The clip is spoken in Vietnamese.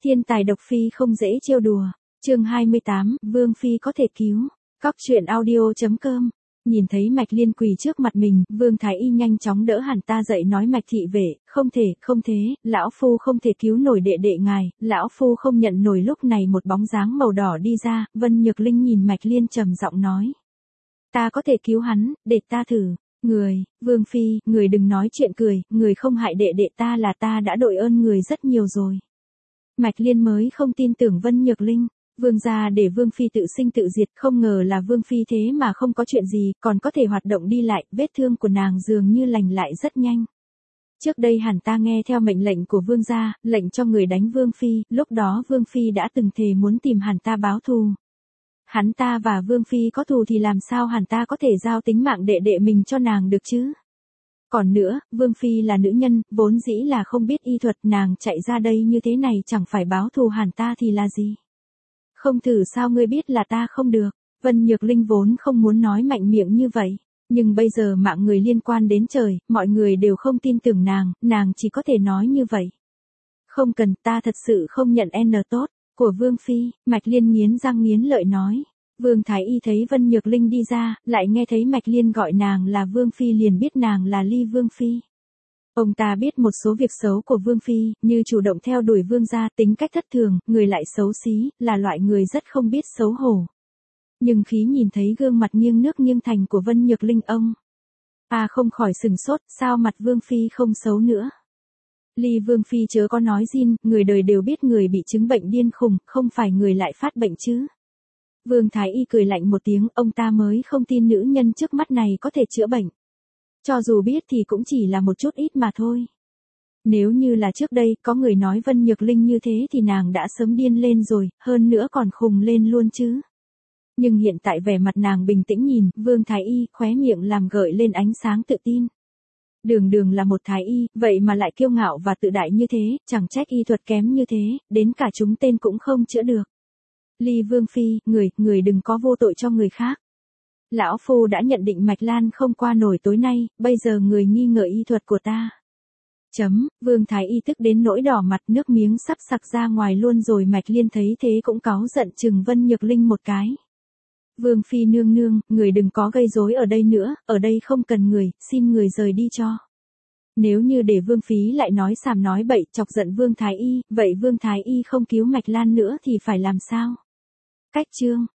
Thiên tài độc phi không dễ trêu đùa. Chương 28, Vương phi có thể cứu. Cóc truyện audio.com. Nhìn thấy Mạch Liên quỳ trước mặt mình, Vương Thái Y nhanh chóng đỡ hẳn ta dậy nói Mạch thị vệ, không thế, lão phu không thể cứu nổi đệ đệ ngài, lão phu không nhận nổi. Lúc này một bóng dáng màu đỏ đi ra, Vân Nhược Linh nhìn Mạch Liên trầm giọng nói. Ta có thể cứu hắn, để ta thử. Vương phi, người đừng nói chuyện cười, người không hại đệ đệ ta là ta đã đội ơn người rất nhiều rồi. Mạch Liên mới không tin tưởng Vân Nhược Linh. Vương gia để Vương phi tự sinh tự diệt, không ngờ là Vương phi thế mà không có chuyện gì, còn có thể hoạt động đi lại, vết thương của nàng dường như lành lại rất nhanh. Trước đây hẳn ta nghe theo mệnh lệnh của Vương gia, lệnh cho người đánh Vương phi, lúc đó Vương phi đã từng thề muốn tìm hẳn ta báo thù. Hắn ta và Vương phi có thù thì làm sao hẳn ta có thể giao tính mạng đệ đệ mình cho nàng được chứ? Còn nữa, Vương phi là nữ nhân, vốn dĩ là không biết y thuật, nàng chạy ra đây như thế này chẳng phải báo thù hẳn ta thì là gì? Không thử sao ngươi biết là ta không được. Vân Nhược Linh vốn không muốn nói mạnh miệng như vậy, nhưng bây giờ mạng người liên quan đến trời, mọi người đều không tin tưởng nàng chỉ có thể nói như vậy. Không cần, ta thật sự không nhận N tốt của Vương phi. Mạch Liên nghiến răng nghiến lợi nói. Vương Thái Y thấy Vân Nhược Linh đi ra, lại nghe thấy Mạch Liên gọi nàng là Vương phi liền biết nàng là Ly Vương phi. Ông ta biết một số việc xấu của Vương phi, như chủ động theo đuổi Vương gia, tính cách thất thường, người lại xấu xí, là loại người rất không biết xấu hổ. Nhưng khi nhìn thấy gương mặt nghiêng nước nghiêng thành của Vân Nhược Linh ông không khỏi sừng sốt, sao mặt Vương phi không xấu nữa. Ly Vương phi chớ có nói gin, người đời đều biết người bị chứng bệnh điên khùng, không phải người lại phát bệnh chứ. Vương Thái Y cười lạnh một tiếng, ông ta mới không tin nữ nhân trước mắt này có thể chữa bệnh. Cho dù biết thì cũng chỉ là một chút ít mà thôi. Nếu như là trước đây, có người nói Vân Nhược Linh như thế thì nàng đã sớm điên lên rồi, hơn nữa còn khùng lên luôn chứ. Nhưng hiện tại vẻ mặt nàng bình tĩnh nhìn, Vương Thái Y, khóe miệng làm gợi lên ánh sáng tự tin. Đường là một Thái Y, vậy mà lại kiêu ngạo và tự đại như thế, chẳng trách y thuật kém như thế, đến cả chúng tên cũng không chữa được. Ly Vương phi, người đừng có vô tội cho người khác. Lão phu đã nhận định Mạch Lan không qua nổi tối nay, bây giờ người nghi ngờ y thuật của ta. Vương Thái Y tức đến nỗi đỏ mặt, nước miếng sắp sặc ra ngoài luôn rồi. Mạch Liên thấy thế cũng cáu giận chừng Vân Nhược Linh một cái. Vương phi nương nương, người đừng có gây rối ở đây nữa, ở đây không cần người, xin người rời đi cho. Nếu như để Vương phi lại nói xàm nói bậy, chọc giận Vương Thái Y, vậy Vương Thái Y không cứu Mạch Lan nữa thì phải làm sao? Cách chương